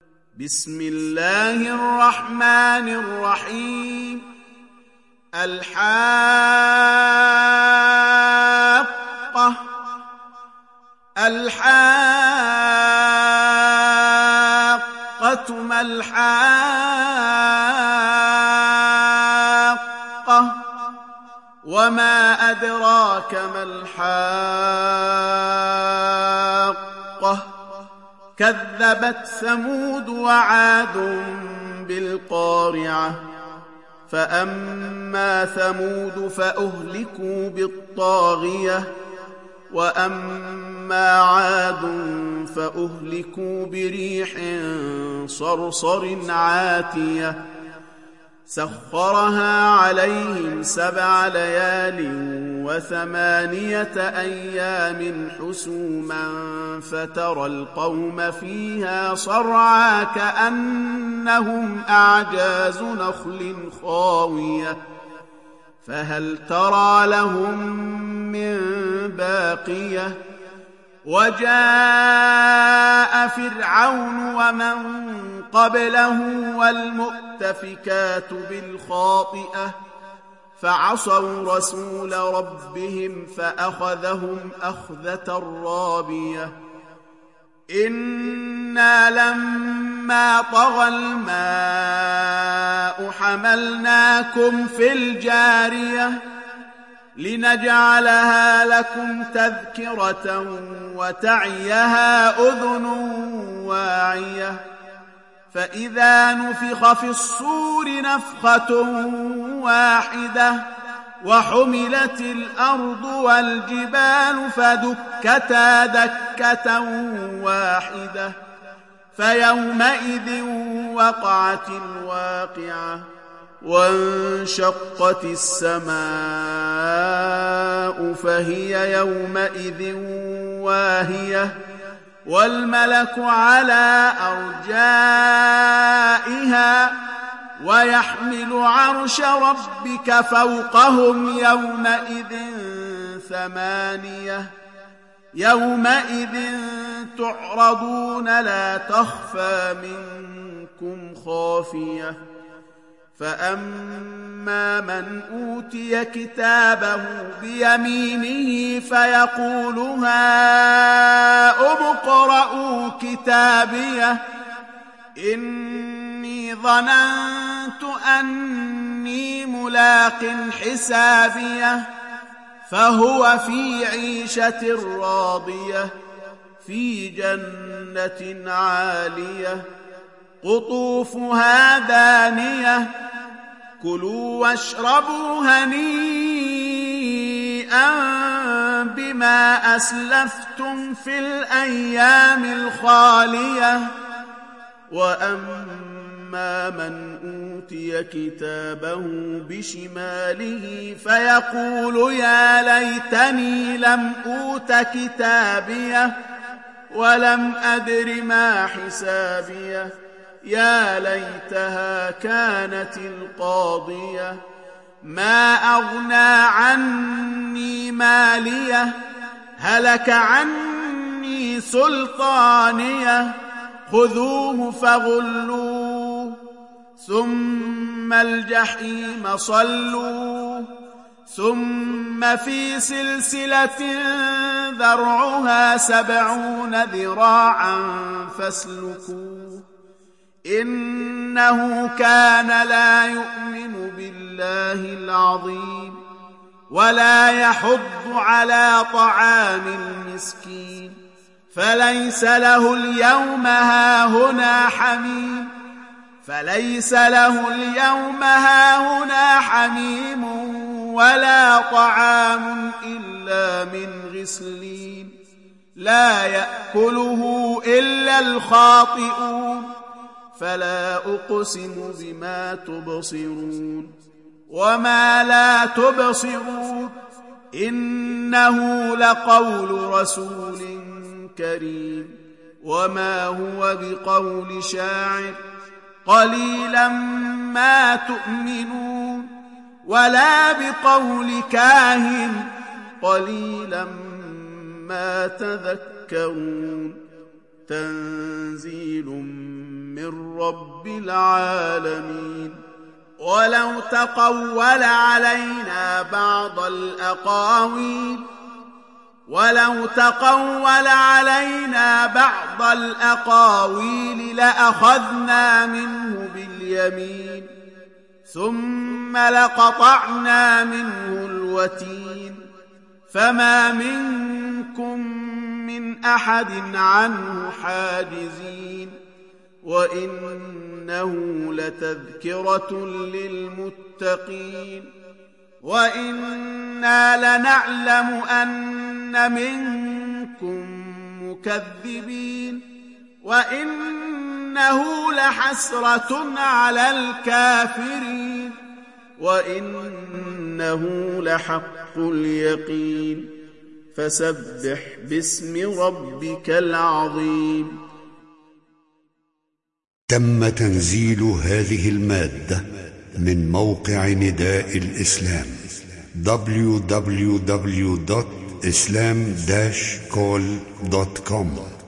بسم الله الرحمن الرحيم. الحاقة الحاقة ما الحاقة وما أدراك ما الحاقة كذبت ثمود وعاد بالقارعة فأما ثمود فأهلكوا بالطاغية وأما عاد فأهلكوا بريح صرصر عاتية سخرها عليهم 7 ليال و8 أيام حسوما فترى القوم فيها صرعى كأنهم أعجاز نخل خاوية فهل ترى لهم من باقية وجاء فرعون ومن قبله والمؤتفكات بالخاطئة فعصوا رسول ربهم فأخذهم أخذة رابية إنا لما طغى الماء حملناكم في الجارية لنجعلها لكم تذكرة وتعيها أذن واعية فإذا نفخ في الصور نفخة واحدة وحملت الأرض والجبال فدكتا دكة واحدة فيومئذ وقعت الواقعة وانشقت السماء فهي يومئذ واهية والملك على أرجائها ويحمل عرش ربك فوقهم يومئذ 8 يومئذ تعرضون لا تخفى منكم خافية فأما من أوتي كتابه بيمينه فيقول هاؤم اقرءوا كتابيه إني ظننت أني ملاق حسابيه فهو في عيشة راضية في جنة عالية قطوفها دانية كلوا واشربوا هنيئا بما أسلفتم في الأيام الخالية وأما من أوتي كتابه بشماله فيقول يا ليتني لم أوت كتابيه ولم أدر ما حسابيه يا ليتها كانت القاضية ما أغنى عني ماليه هلك عني سلطانيه خذوه فغلوه ثم الجحيم صلوه ثم في سلسلة ذرعها 70 ذراعا فاسلكوه إنه كان لا يؤمن بالله العظيم ولا يحض على طعام المسكين فليس له اليوم هاهنا حميم ولا طعام إلا من غسلين لا يأكله إلا الخاطئون فلا أقسم بما تبصرون وما لا تبصرون إنه لقول رسول كريم وما هو بقول شاعر قليلا ما تؤمنون ولا بقول كاهن قليلا ما تذكرون تنزيل من رب العالمين. ولو تقول علينا بعض الأقاويل لأخذنا منه باليمين ثم لقطعنا منه الوتين فما منكم من أحد عنه حاجزين. وإنه لتذكرة للمتقين وإنا لنعلم أن منكم مكذبين وإنه لحسرة على الكافرين وإنه لحق اليقين. فسبح باسم ربك العظيم. تم تنزيل هذه المادة من موقع نداء الإسلام www.islam-call.com